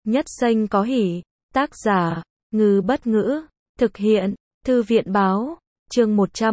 Nhất xanh có hỉ. Tác giả, Ngư Bất Ngữ. Thực hiện, Thư viện Báo. Chương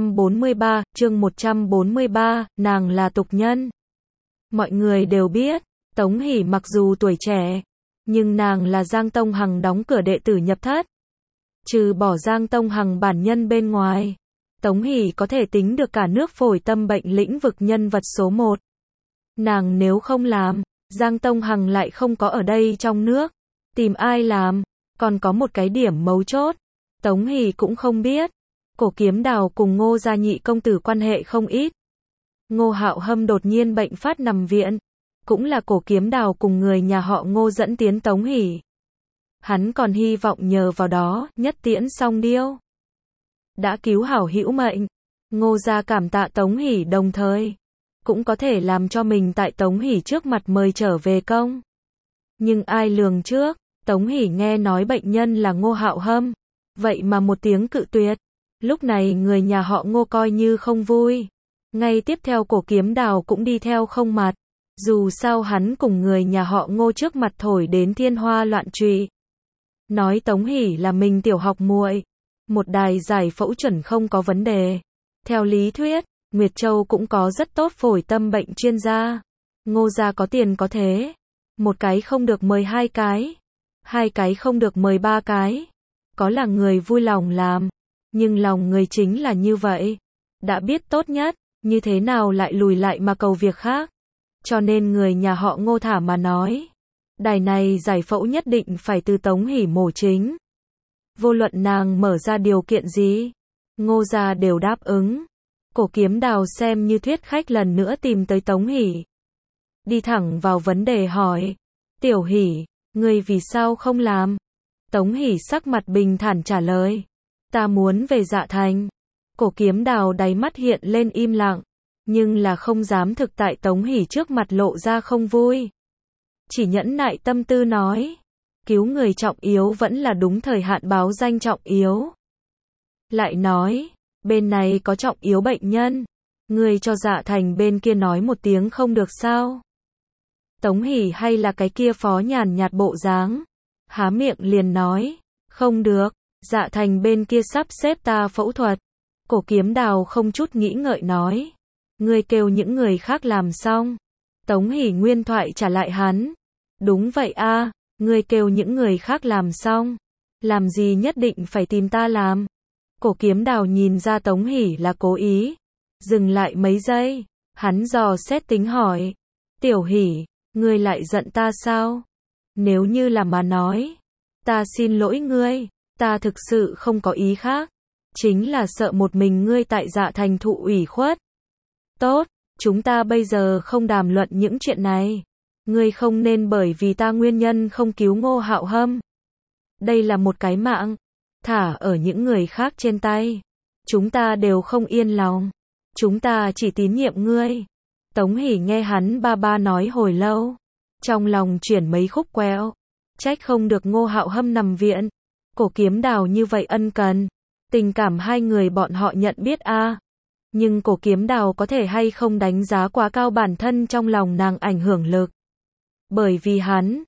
143, nàng là tục nhân. Mọi người đều biết, Tống Hỷ mặc dù tuổi trẻ, nhưng nàng là Giang Tông Hằng đóng cửa đệ tử nhập thất. Trừ bỏ Giang Tông Hằng bản nhân bên ngoài, Tống Hỷ có thể tính được cả nước phổi tâm bệnh lĩnh vực nhân vật số 1. Nàng nếu không làm, Giang Tông Hằng lại không có ở đây trong nước. Tìm ai làm? Còn có một cái điểm mấu chốt, Tống Hỷ cũng không biết. Cổ Kiếm Đào cùng Ngô gia nhị công tử quan hệ không ít. Ngô Hạo Hâm đột nhiên bệnh phát nằm viện, cũng là Cổ Kiếm Đào cùng người nhà họ Ngô dẫn tiến Tống Hỷ. Hắn còn hy vọng nhờ vào đó, nhất tiễn song điêu. Đã cứu hảo hữu mệnh. Ngô gia cảm tạ Tống Hỷ đồng thời cũng có thể làm cho mình tại Tống Hỷ trước mặt mời trở về công. Nhưng ai lường trước, Tống Hỷ nghe nói bệnh nhân là Ngô Hạo Hâm, vậy mà một tiếng cự tuyệt. Lúc này người nhà họ Ngô coi như không vui. Ngay tiếp theo Cổ Kiếm Đào cũng đi theo không mặt. Dù sao hắn cùng người nhà họ Ngô trước mặt thổi đến thiên hoa loạn trụy. Nói Tống Hỷ là mình tiểu học muội, một đài giải phẫu chuẩn không có vấn đề. Theo lý thuyết, Nguyệt Châu cũng có rất tốt phổi tâm bệnh chuyên gia. Ngô gia có tiền có thế. Một cái không được mời hai cái. Hai cái không được mời ba cái. Có là người vui lòng làm. Nhưng lòng người chính là như vậy. Đã biết tốt nhất, như thế nào lại lùi lại mà cầu việc khác. Cho nên người nhà họ Ngô thả mà nói. Đài này giải phẫu nhất định phải từ Tống Hỷ mổ chính. Vô luận nàng mở ra điều kiện gì, Ngô gia đều đáp ứng. Cổ Kiếm Đào xem như thuyết khách lần nữa tìm tới Tống Hỷ. Đi thẳng vào vấn đề hỏi. Tiểu Hỷ, ngươi vì sao không làm? Tống Hỷ sắc mặt bình thản trả lời. Ta muốn về Dạ Thành. Cổ Kiếm Đào đáy mắt hiện lên im lặng, nhưng là không dám thực tại Tống Hỷ trước mặt lộ ra không vui. Chỉ nhẫn nại tâm tư nói. Cứu người trọng yếu vẫn là đúng thời hạn báo danh trọng yếu. Lại nói, bên này có trọng yếu bệnh nhân. Người cho Dạ Thành bên kia nói một tiếng không được sao? Tống Hỷ hay là cái kia phó nhàn nhạt bộ dáng. Há miệng liền nói. Không được, Dạ Thành bên kia sắp xếp ta phẫu thuật. Cổ Kiếm Đào không chút nghĩ ngợi nói. Ngươi kêu những người khác làm xong. Tống Hỷ nguyên thoại trả lại hắn. Đúng vậy a, ngươi kêu những người khác làm xong. Làm gì nhất định phải tìm ta làm? Cổ Kiếm Đào nhìn ra Tống Hỷ là cố ý. Dừng lại mấy giây, hắn dò xét tính hỏi. Tiểu Hỷ, ngươi lại giận ta sao? Nếu như là mà nói, ta xin lỗi ngươi, ta thực sự không có ý khác. Chính là sợ một mình ngươi tại Dạ Thành thụ ủy khuất. Tốt, chúng ta bây giờ không đàm luận những chuyện này. Ngươi không nên bởi vì ta nguyên nhân không cứu Ngô Hạo Hâm. Đây là một cái mạng, thả ở những người khác trên tay. Chúng ta đều không yên lòng. Chúng ta chỉ tín nhiệm ngươi. Tống Hỷ nghe hắn ba ba nói hồi lâu. Trong lòng chuyển mấy khúc quẹo. Trách không được Ngô Hạo Hâm nằm viện. Cổ Kiếm Đào như vậy ân cần. Tình cảm hai người bọn họ nhận biết a. Nhưng Cổ Kiếm Đào có thể hay không đánh giá quá cao bản thân trong lòng nàng ảnh hưởng lực. Bởi vì hắn,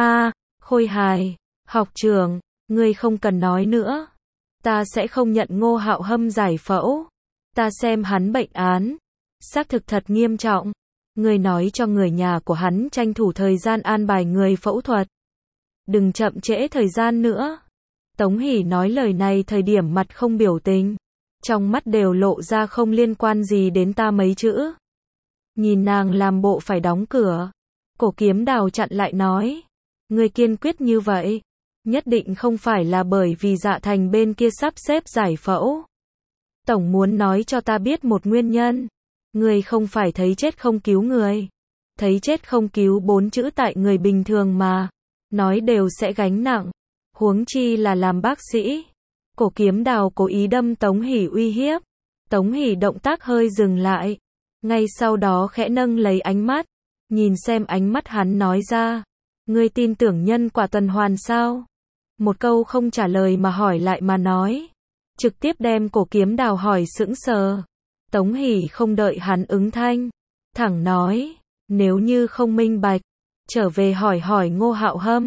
Khôi Hài, học trưởng, ngươi không cần nói nữa. Ta sẽ không nhận Ngô Hạo Hâm giải phẫu. Ta xem hắn bệnh án, xác thực thật nghiêm trọng. Ngươi nói cho người nhà của hắn tranh thủ thời gian an bài người phẫu thuật. Đừng chậm trễ thời gian nữa. Tống Hỷ nói lời này thời điểm mặt không biểu tình. Trong mắt đều lộ ra không liên quan gì đến ta mấy chữ. Nhìn nàng làm bộ phải đóng cửa. Cổ Kiếm Đào chặn lại nói. Ngươi kiên quyết như vậy. Nhất định không phải là bởi vì Dạ Thành bên kia sắp xếp giải phẫu. Tổng muốn nói cho ta biết một nguyên nhân. Ngươi không phải thấy chết không cứu người. Thấy chết không cứu 4 chữ tại người bình thường mà. Nói đều sẽ gánh nặng. Huống chi là làm bác sĩ. Cổ Kiếm Đào cố ý đâm Tống Hỷ uy hiếp. Tống Hỷ động tác hơi dừng lại. Ngay sau đó khẽ nâng lấy ánh mắt. Nhìn xem ánh mắt hắn nói ra. Ngươi tin tưởng nhân quả tuần hoàn sao? Một câu không trả lời mà hỏi lại mà nói. Trực tiếp đem Cổ Kiếm Đào hỏi sững sờ. Tống Hỷ không đợi hắn ứng thanh. Thẳng nói. Nếu như không minh bạch. Trở về hỏi Ngô Hạo Hâm.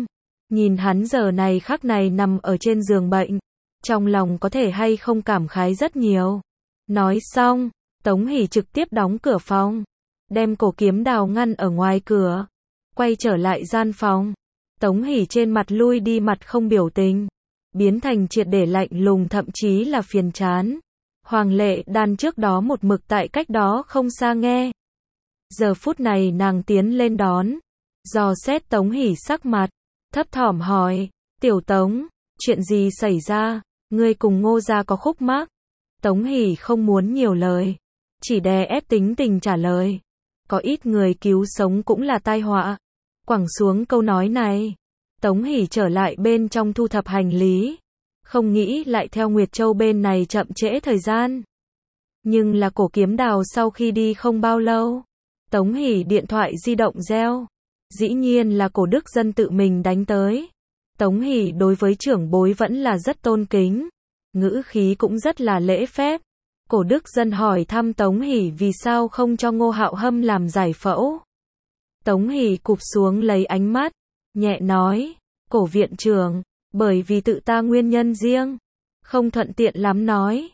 Nhìn hắn giờ này khắc này nằm ở trên giường bệnh, trong lòng có thể hay không cảm khái rất nhiều. Nói xong, Tống Hỷ trực tiếp đóng cửa phòng, đem Cổ Kiếm Đào ngăn ở ngoài cửa, quay trở lại gian phòng. Tống Hỷ trên mặt lui đi mặt không biểu tình, biến thành triệt để lạnh lùng thậm chí là phiền chán. Hoàng Lệ Đan trước đó một mực tại cách đó không xa nghe. Giờ phút này nàng tiến lên đón, dò xét Tống Hỷ sắc mặt, thấp thỏm hỏi, tiểu Tống, chuyện gì xảy ra, ngươi cùng Ngô gia có khúc mắc? Tống Hỷ không muốn nhiều lời, chỉ đè ép tính tình trả lời, có ít người cứu sống cũng là tai họa. Quẳng xuống câu nói này, Tống Hỷ trở lại bên trong thu thập hành lý, không nghĩ lại theo Nguyệt Châu bên này chậm trễ thời gian. Nhưng là Cổ Kiếm Đào sau khi đi không bao lâu, Tống Hỷ điện thoại di động reo, dĩ nhiên là Cổ Đức Dân tự mình đánh tới. Tống Hỷ đối với trưởng bối vẫn là rất tôn kính, ngữ khí cũng rất là lễ phép. Cổ Đức Dân hỏi thăm Tống Hỷ vì sao không cho Ngô Hạo Hâm làm giải phẫu. Tống Hỷ cụp xuống lấy ánh mắt, nhẹ nói, Cổ viện trưởng, bởi vì tự ta nguyên nhân riêng, không thuận tiện lắm nói.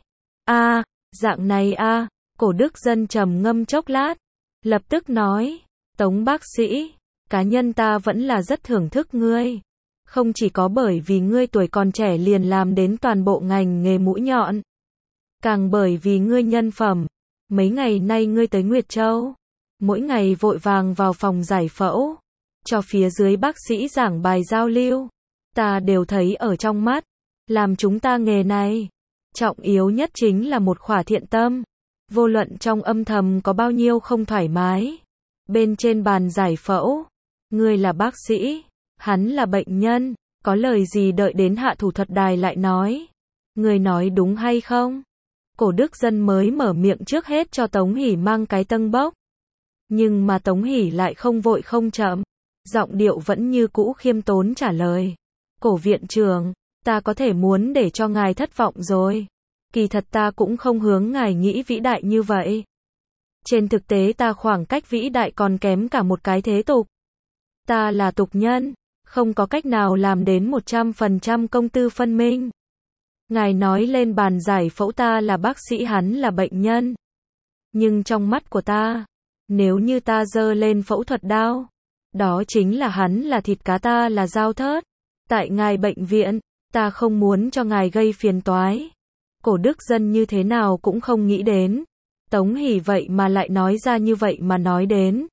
Dạng này Cổ Đức Dân trầm ngâm chốc lát, lập tức nói, Tống bác sĩ, cá nhân ta vẫn là rất thưởng thức ngươi. Không chỉ có bởi vì ngươi tuổi còn trẻ liền làm đến toàn bộ ngành nghề mũi nhọn, càng bởi vì ngươi nhân phẩm. Mấy ngày nay ngươi tới Nguyệt Châu, mỗi ngày vội vàng vào phòng giải phẫu, cho phía dưới bác sĩ giảng bài giao lưu, ta đều thấy ở trong mắt. Làm chúng ta nghề này, trọng yếu nhất chính là một khỏa thiện tâm. Vô luận trong âm thầm có bao nhiêu không thoải mái, bên trên bàn giải phẫu, ngươi là bác sĩ, hắn là bệnh nhân, có lời gì đợi đến hạ thủ thuật đài lại nói. Ngươi nói đúng hay không? Cổ Đức Dân mới mở miệng trước hết cho Tống Hỷ mang cái tâng bốc. Nhưng mà Tống Hỷ lại không vội không chậm, giọng điệu vẫn như cũ khiêm tốn trả lời. Cổ viện trưởng, ta có thể muốn để cho ngài thất vọng rồi. Kỳ thật ta cũng không hướng ngài nghĩ vĩ đại như vậy. Trên thực tế ta khoảng cách vĩ đại còn kém cả một cái thế tục. Ta là tục nhân, không có cách nào làm đến 100% công tư phân minh. Ngài nói lên bàn giải phẫu ta là bác sĩ, hắn là bệnh nhân. Nhưng trong mắt của ta, nếu như ta giơ lên phẫu thuật đao, đó chính là hắn là thịt cá, ta là dao thớt. Tại ngài bệnh viện, ta không muốn cho ngài gây phiền toái. Cổ Đức Dân như thế nào cũng không nghĩ đến. Tống Hỷ vậy mà lại nói ra như vậy mà nói đến.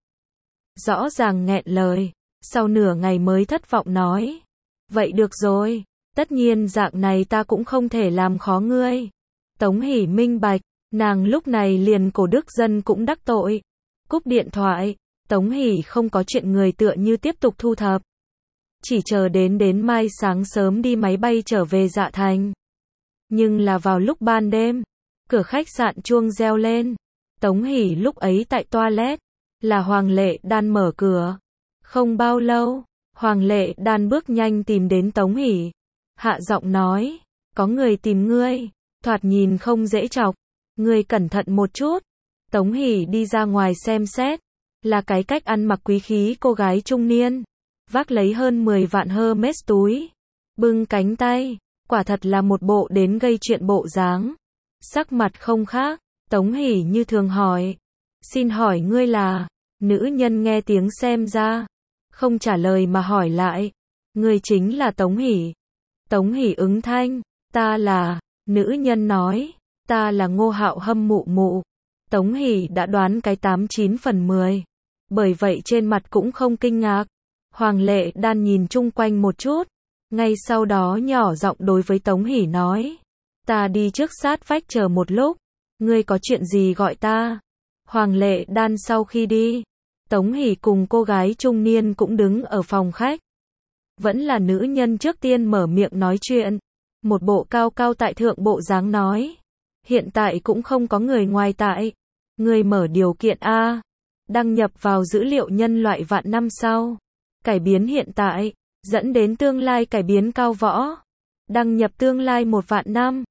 Rõ ràng nghẹn lời, sau nửa ngày mới thất vọng nói. Vậy được rồi, tất nhiên dạng này ta cũng không thể làm khó ngươi. Tống Hỷ minh bạch, nàng lúc này liền Cổ Đức Dân cũng đắc tội. Cúp điện thoại, Tống Hỷ không có chuyện người tựa như tiếp tục thu thập. Chỉ chờ đến mai sáng sớm đi máy bay trở về Dạ Thành. Nhưng là vào lúc ban đêm, cửa khách sạn chuông reo lên. Tống Hỷ lúc ấy tại toilet, là Hoàng Lệ Đan mở cửa. Không bao lâu, Hoàng Lệ Đan bước nhanh tìm đến Tống Hỷ, hạ giọng nói, có người tìm ngươi, thoạt nhìn không dễ chọc, ngươi cẩn thận một chút. Tống Hỷ đi ra ngoài xem xét, là cái cách ăn mặc quý khí cô gái trung niên, vác lấy hơn 10 vạn Hermes túi, bưng cánh tay, quả thật là một bộ đến gây chuyện bộ dáng. Sắc mặt không khác, Tống Hỷ như thường hỏi, xin hỏi ngươi là? Nữ nhân nghe tiếng xem ra, không trả lời mà hỏi lại, ngươi chính là Tống Hỷ? Tống Hỷ ứng thanh, ta là. Nữ nhân nói, ta là Ngô Hạo Hâm mụ mụ. Tống Hỷ đã đoán cái 89 phần 10, bởi vậy trên mặt cũng không kinh ngạc. Hoàng Lệ Đan nhìn chung quanh một chút, ngay sau đó nhỏ giọng đối với Tống Hỷ nói, ta đi trước sát vách chờ một lúc, ngươi có chuyện gì gọi ta. Hoàng Lệ Đan sau khi đi, Tống Hỷ cùng cô gái trung niên cũng đứng ở phòng khách. Vẫn là nữ nhân trước tiên mở miệng nói chuyện, một bộ cao cao tại thượng bộ dáng nói, hiện tại cũng không có người ngoài tại, ngươi mở điều kiện A, đăng nhập vào dữ liệu nhân loại vạn năm sau, cải biến hiện tại, dẫn đến tương lai cải biến cao võ, đăng nhập tương lai 1 vạn năm,